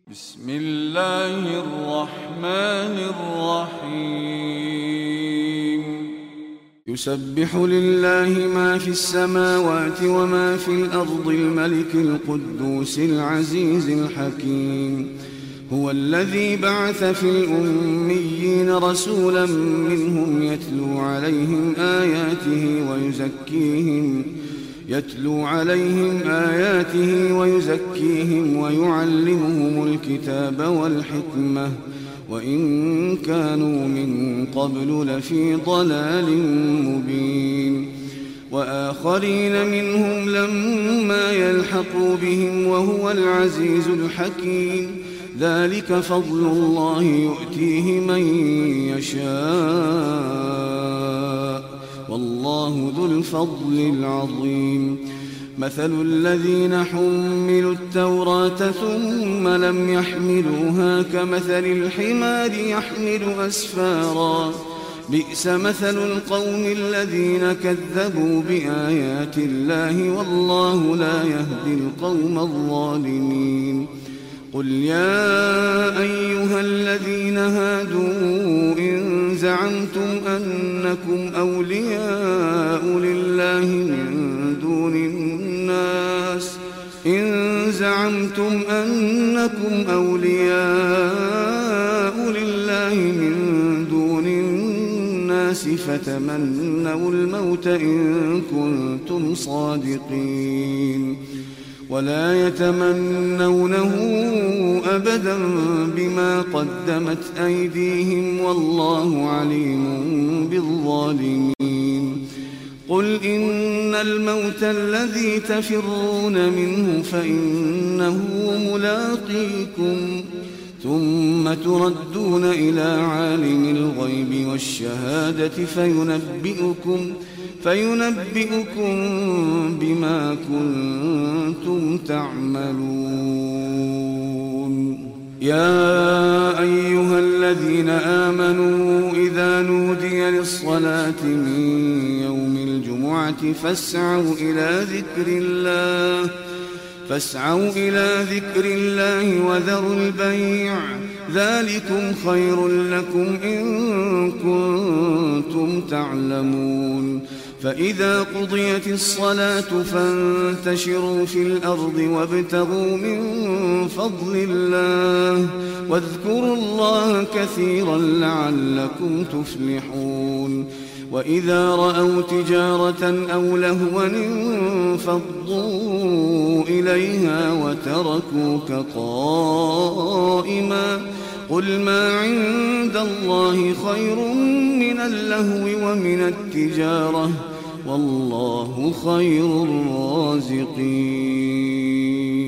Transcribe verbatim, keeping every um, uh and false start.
بسم الله الرحمن الرحيم يسبح لله ما في السماوات وما في الأرض الملك القدوس العزيز الحكيم هو الذي بعث في الأميين رسولا منهم يتلو عليهم آياته ويزكيهم يتلو عليهم آياته ويزكيهم ويعلمهم الكتاب والحكمة وإن كانوا من قبل لفي ضلال مبين وآخرين منهم لما يلحقوا بهم وهو العزيز الحكيم ذلك فضل الله يؤتيه من يشاء والله ذو الفضل العظيم مثل الذين حملوا التوراة ثم لم يحملوها كمثل الحمار يحمل أسفارا بئس مثل القوم الذين كذبوا بآيات الله والله لا يهدي القوم الظالمين قل يا أيها الذين هادوا إن زعمتم أنكم أولياء لله من دون الناس إن زعمتم أنكم أولياء لله من دون الناس فتمنوا الموت إن كنتم صادقين ولا يتمنونه أبدا بما قدمت أيديهم والله عليم بالظالمين قل إن الموت الذي تفرون منه فإنه ملاقيكم ثم تردون إلى عالم الغيب والشهادة فينبئكم فينبئكم بما كنتم تعملون يا أيها الذين آمنوا إذا نودي للصلاة من يوم الجمعة فاسعوا إلى ذكر الله فاسعوا إلى ذكر الله وذروا البيع ذلكم خير لكم إن كنتم تعلمون فإذا قضيت الصلاة فانتشروا في الأرض وابتغوا من فضل الله واذكروا الله كثيرا لعلكم تفلحون وإذا رأوا تجارة أو لهوا انفضوا إليها وتركوك قائما قل ما عند الله خير من اللهو ومن التجارة والله خير الرازقين